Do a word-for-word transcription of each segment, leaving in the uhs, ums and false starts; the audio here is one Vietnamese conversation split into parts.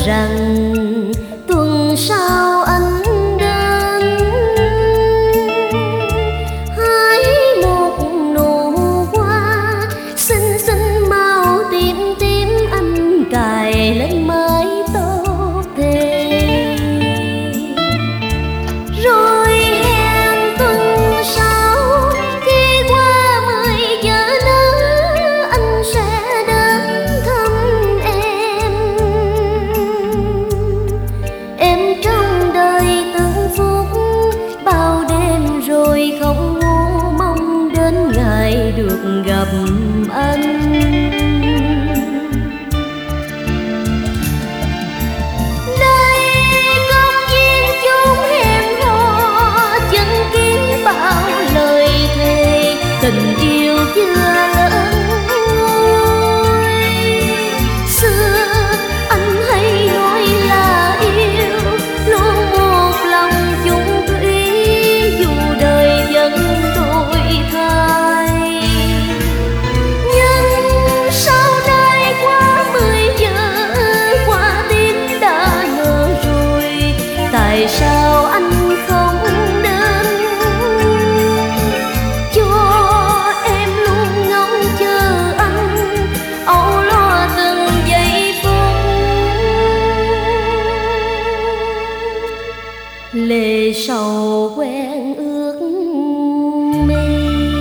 rằng tuần sau anh đến, hái một nụ hoa xinh xinh màu tím tím, anh cài lên mái tóc thề. Rồi hẹn tuần sau khi qua mười giờ nữa, anh sẽ đến thăm em. Em trong đời từng phút bao đêm rồi không ngủ, mong đến ngày được gặp anh. Tình yêu chưa lớn ngôi, xưa anh hay nói là yêu, luôn một lòng chung thủy, dù đời vẫn đổi thay. Nhưng sau đây qua mười giờ, qua tim đã nở rồi, tại sao anh không lệ sầu quen ước mê.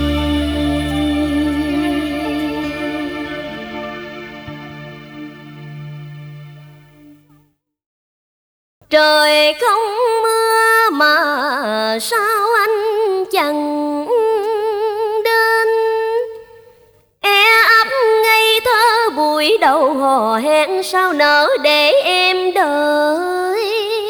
Trời không mưa mà sao anh chẳng đến, e ấp ngây thơ buổi đầu hò hẹn sao nỡ để em đợi.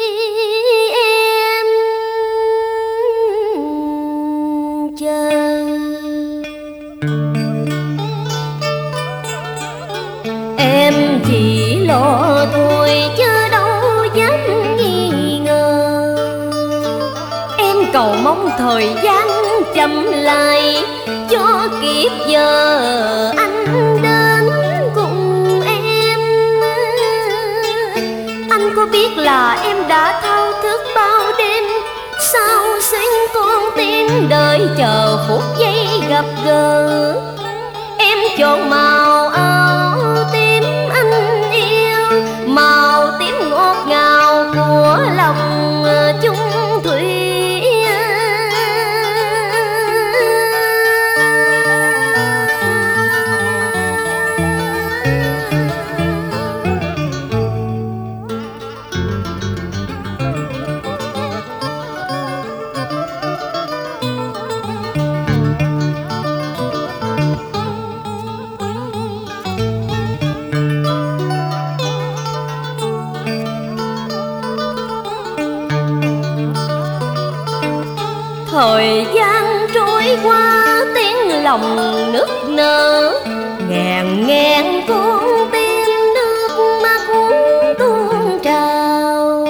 Em chỉ lo thôi chứ đâu dám nghi ngờ, em cầu mong thời gian chậm lại cho kịp giờ anh đến cùng em. Anh có biết là em đã thao thức bao đêm, sao xuyên con tim đợi chờ phút giây gặp gỡ. Em chọn màu áo tím anh yêu, màu tím ngọt ngào của lòng chung thủy. Thời gian trôi qua tiếng lòng nức nở, ngàn ngàn con tim nước mắt tuôn trào.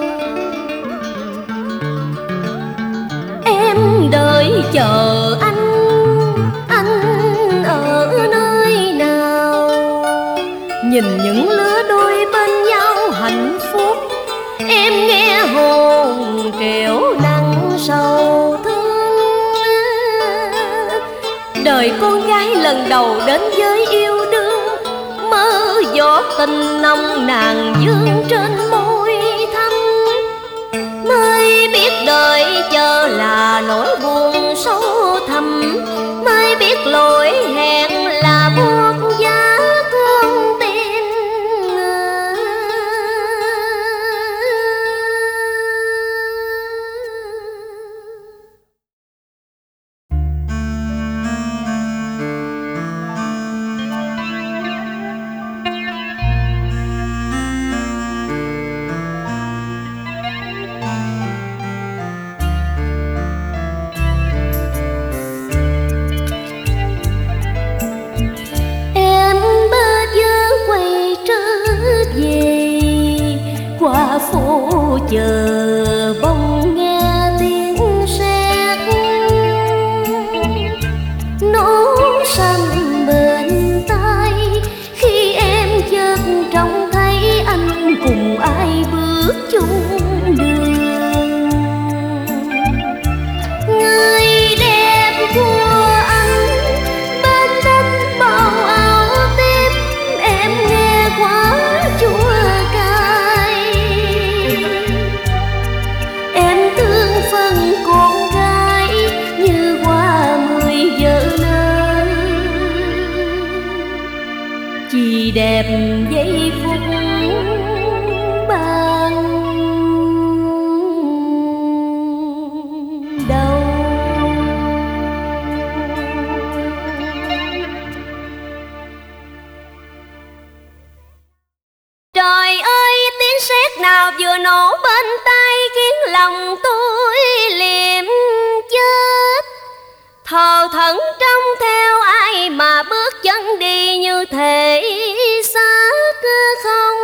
Em đợi chờ anh, anh ở nơi nào? Nhìn những lứa đôi bên nhau hạnh phúc, em nghe hồn trẻo nắng sâu thương. Đời con gái lần đầu đến với yêu đương, mơ giọt tình nồng nàn dương trên môi thắm. Mới biết đời chờ là nỗi buồn sâu thẳm, mới biết lỗi hẹn là buốt giá con tim. chỉ đẹp giây phút ban đầu. Trời ơi, tiếng sét nào vừa nổ bên tai khiến lòng tôi liệm chết. Thờ thẫn trông theo ai mà bước chân đi như thể xác không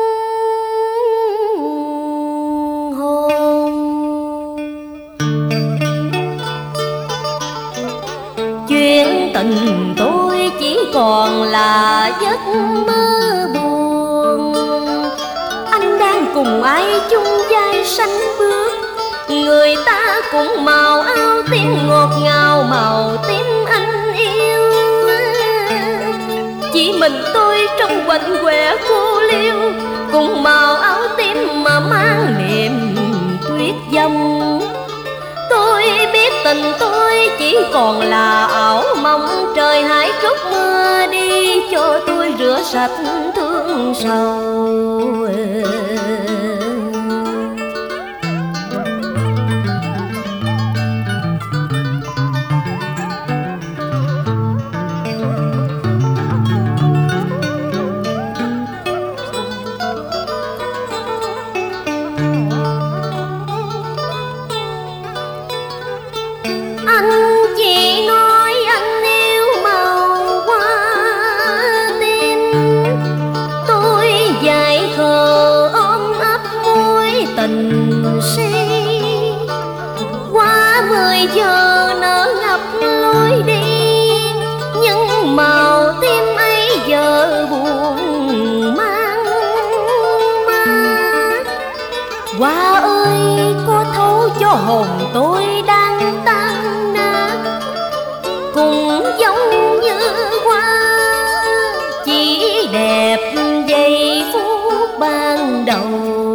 hồn. Chuyện tình tôi chỉ còn là giấc mơ buồn. Anh đang cùng ai chung vai sánh bước, người ta cũng màu áo tím ngọt ngào màu tím anh yêu. Chỉ mình tôi trong quạnh quẻ cô liêu, cùng màu áo tím mà mang niềm tuyết dòng. Tôi biết tình tôi chỉ còn là ảo mong, trời hãy trút mưa đi cho tôi rửa sạch thương sầu. Anh chỉ nói anh yêu màu hoa tim, tôi dại khờ ôm ấp mối tình si. Qua mười giờ nở ngập lối đi, nhưng màu tim ấy giờ buồn mang mát. Hoa ơi, có thấu cho hồn tôi đang tan nát, cũng giống như hoa chỉ đẹp giây phút ban đầu.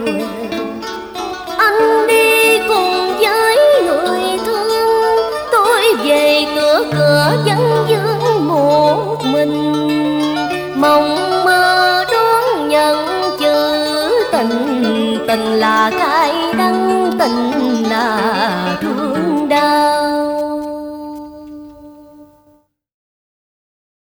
Anh đi cùng với người thương, tôi về cửa cửa vẫn vương một mình. Mong mơ đón nhận chữ tình, tình là cay đắng, tình là thương đau.